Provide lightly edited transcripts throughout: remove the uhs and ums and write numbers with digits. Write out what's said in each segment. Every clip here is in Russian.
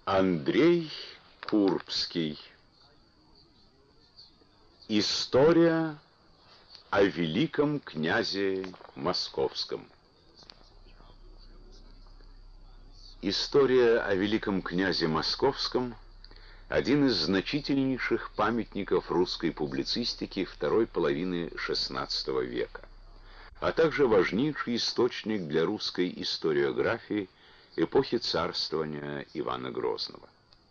Андрей Курбский. История о великом князе Московском. История о великом князе Московском – один из значительнейших памятников русской публицистики второй половины XVI века, а также важнейший источник для русской историографии эпохи царствования Ивана Грозного.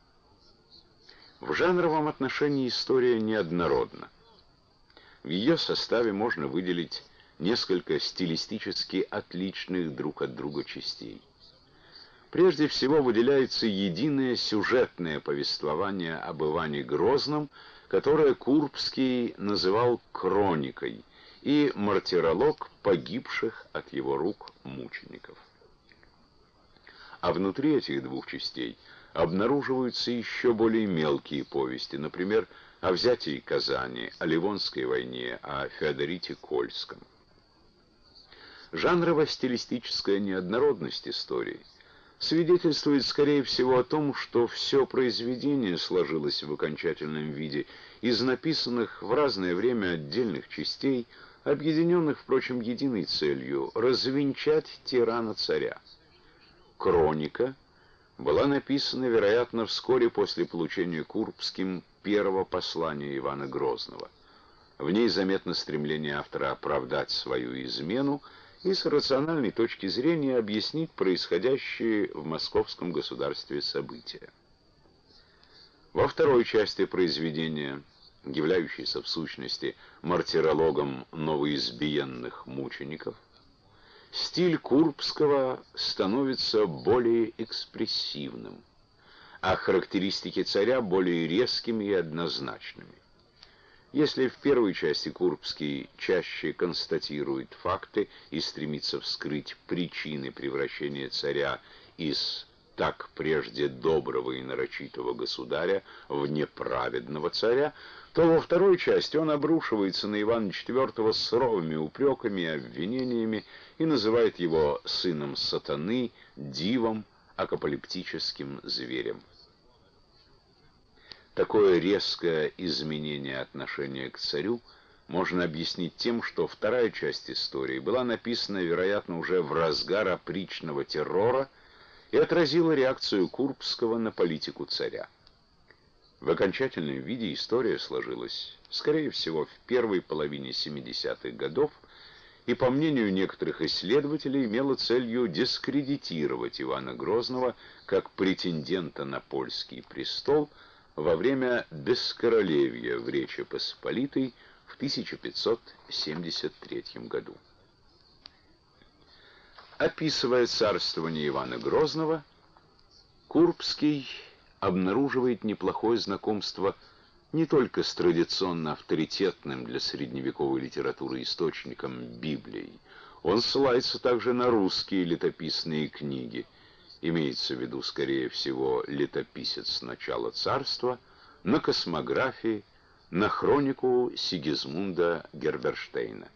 В жанровом отношении история неоднородна. В ее составе можно выделить несколько стилистически отличных друг от друга частей. Прежде всего выделяется единое сюжетное повествование об Иване Грозном, которое Курбский называл «хроникой», и мартиролог погибших от его рук мучеников. А внутри этих двух частей обнаруживаются еще более мелкие повести, например, о взятии Казани, о Ливонской войне, о Феодорите Кольском. Жанрово-стилистическая неоднородность истории свидетельствует, скорее всего, о том, что все произведение сложилось в окончательном виде из написанных в разное время отдельных частей, объединенных, впрочем, единой целью – развенчать тирана-царя. Хроника была написана, вероятно, вскоре после получения Курбским первого послания Ивана Грозного. В ней заметно стремление автора оправдать свою измену и с рациональной точки зрения объяснить происходящие в московском государстве события. Во второй части произведения, являющейся в сущности мартирологом новоизбиенных мучеников, стиль Курбского становится более экспрессивным, а характеристики царя более резкими и однозначными. Если в первой части Курбский чаще констатирует факты и стремится вскрыть причины превращения царя из так прежде доброго и нарочитого государя в неправедного царя, то во второй части он обрушивается на Ивана IV с суровыми упреками и обвинениями и называет его сыном сатаны, дивом, апокалиптическим зверем. Такое резкое изменение отношения к царю можно объяснить тем, что вторая часть истории была написана, вероятно, уже в разгар опричного террора и отразила реакцию Курбского на политику царя. В окончательном виде история сложилась, скорее всего, в первой половине 70-х годов и, по мнению некоторых исследователей, имела целью дискредитировать Ивана Грозного как претендента на польский престол во время бескоролевья в Речи Посполитой в 1573 году. Описывая царствование Ивана Грозного, Курбский обнаруживает неплохое знакомство не только с традиционно авторитетным для средневековой литературы источником Библией. Он ссылается также на русские летописные книги. Имеется в виду, скорее всего, летописец начала царства, на космографии, на хронику Сигизмунда Герберштейна.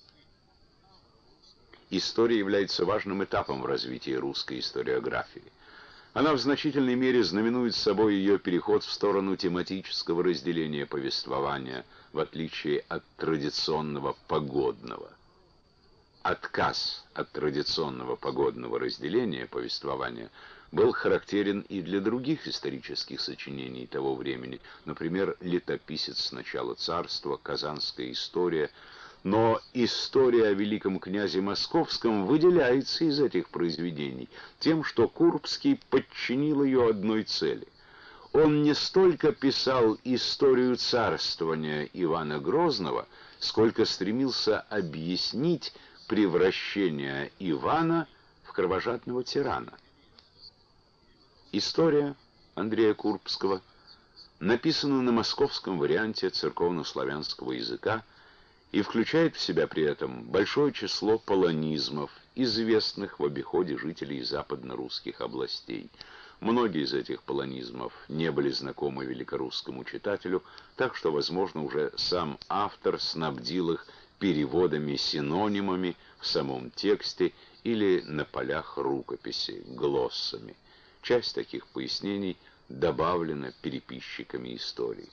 История является важным этапом в развитии русской историографии. Она в значительной мере знаменует собой ее переход в сторону тематического разделения повествования, в отличие от традиционного погодного. Отказ от традиционного погодного разделения повествования был характерен и для других исторических сочинений того времени, например, «Летописец начала царства», «Казанская история», но история о великом князе Московском выделяется из этих произведений тем, что Курбский подчинил ее одной цели. Он не столько писал историю царствования Ивана Грозного, сколько стремился объяснить превращение Ивана в кровожадного тирана. История Андрея Курбского написана на московском варианте церковно-славянского языка и включает в себя при этом большое число полонизмов, известных в обиходе жителей западно-русских областей. Многие из этих полонизмов не были знакомы великорусскому читателю, так что, возможно, уже сам автор снабдил их переводами-синонимами в самом тексте или на полях рукописи, глоссами. Часть таких пояснений добавлена переписчиками истории.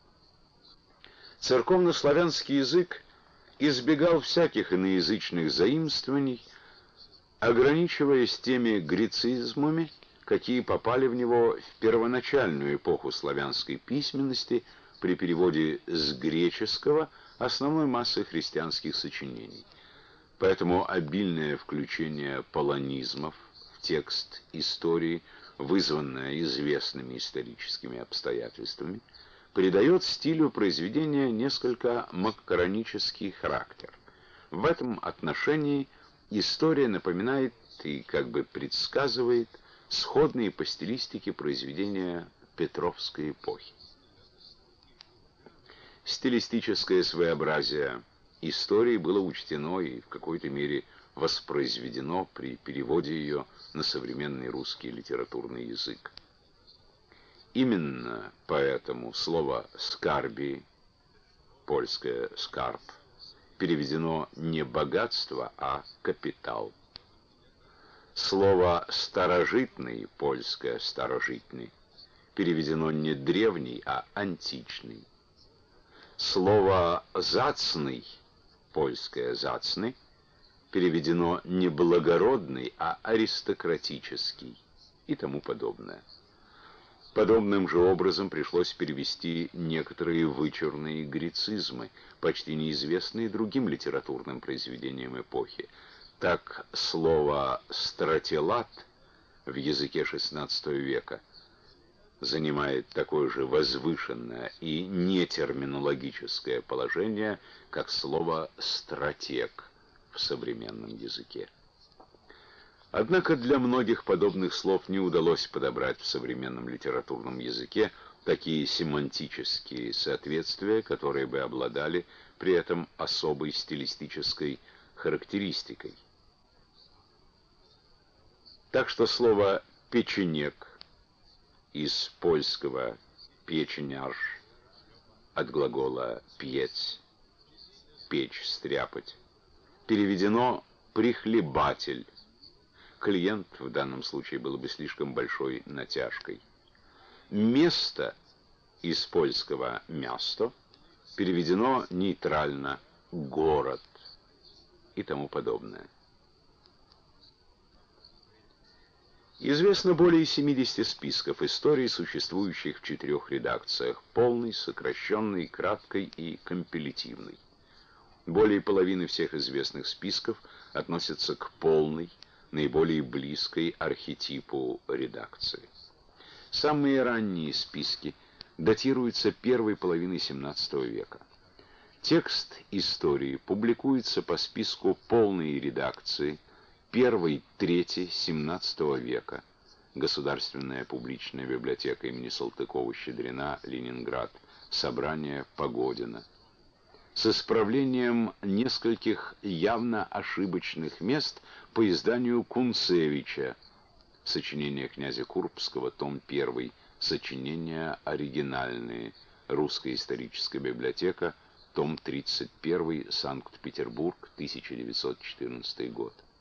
Церковнославянский язык избегал всяких иноязычных заимствований, ограничиваясь теми грецизмами, какие попали в него в первоначальную эпоху славянской письменности при переводе с греческого основной массы христианских сочинений. Поэтому обильное включение полонизмов в текст истории, вызванное известными историческими обстоятельствами, придает стилю произведения несколько макаронический характер. В этом отношении история напоминает и как бы предсказывает сходные по стилистике произведения Петровской эпохи. Стилистическое своеобразие истории было учтено и в какой-то мере воспроизведено при переводе ее на современный русский литературный язык. Именно поэтому слово «скарби», польское «скарб», переведено не «богатство», а «капитал». Слово «старожитный», польское «старожитный», переведено не «древний», а «античный». Слово «зацный», польское «зацный», переведено не «благородный», а «аристократический» и тому подобное. Подобным же образом пришлось перевести некоторые вычурные грецизмы, почти неизвестные другим литературным произведениям эпохи. Так слово «стратилат» в языке XVI века занимает такое же возвышенное и нетерминологическое положение, как слово «стратег» в современном языке. Однако для многих подобных слов не удалось подобрать в современном литературном языке такие семантические соответствия, которые бы обладали при этом особой стилистической характеристикой. Так что слово «печенек» из польского «печеняж» от глагола «пьеть» — «печь», «стряпать» переведено «прихлебатель». Клиент в данном случае было бы слишком большой натяжкой. Место из польского «miasto» переведено нейтрально «город» и тому подобное. Известно более 70 списков историй, существующих в 4 редакциях: полной, сокращенной, краткой и компилятивной. Более половины всех известных списков относятся к полной, наиболее близкой архетипу редакции. Самые ранние списки датируются первой половиной XVII века. Текст истории публикуется по списку полной редакции первой трети XVII века. Государственная публичная библиотека имени Салтыкова-Щедрина, Ленинград. Собрание Погодина. С исправлением нескольких явно ошибочных мест по изданию Кунцевича. Сочинения князя Курбского, том 1. Сочинения оригинальные. Русская историческая библиотека, том 31, Санкт-Петербург, 1914 год.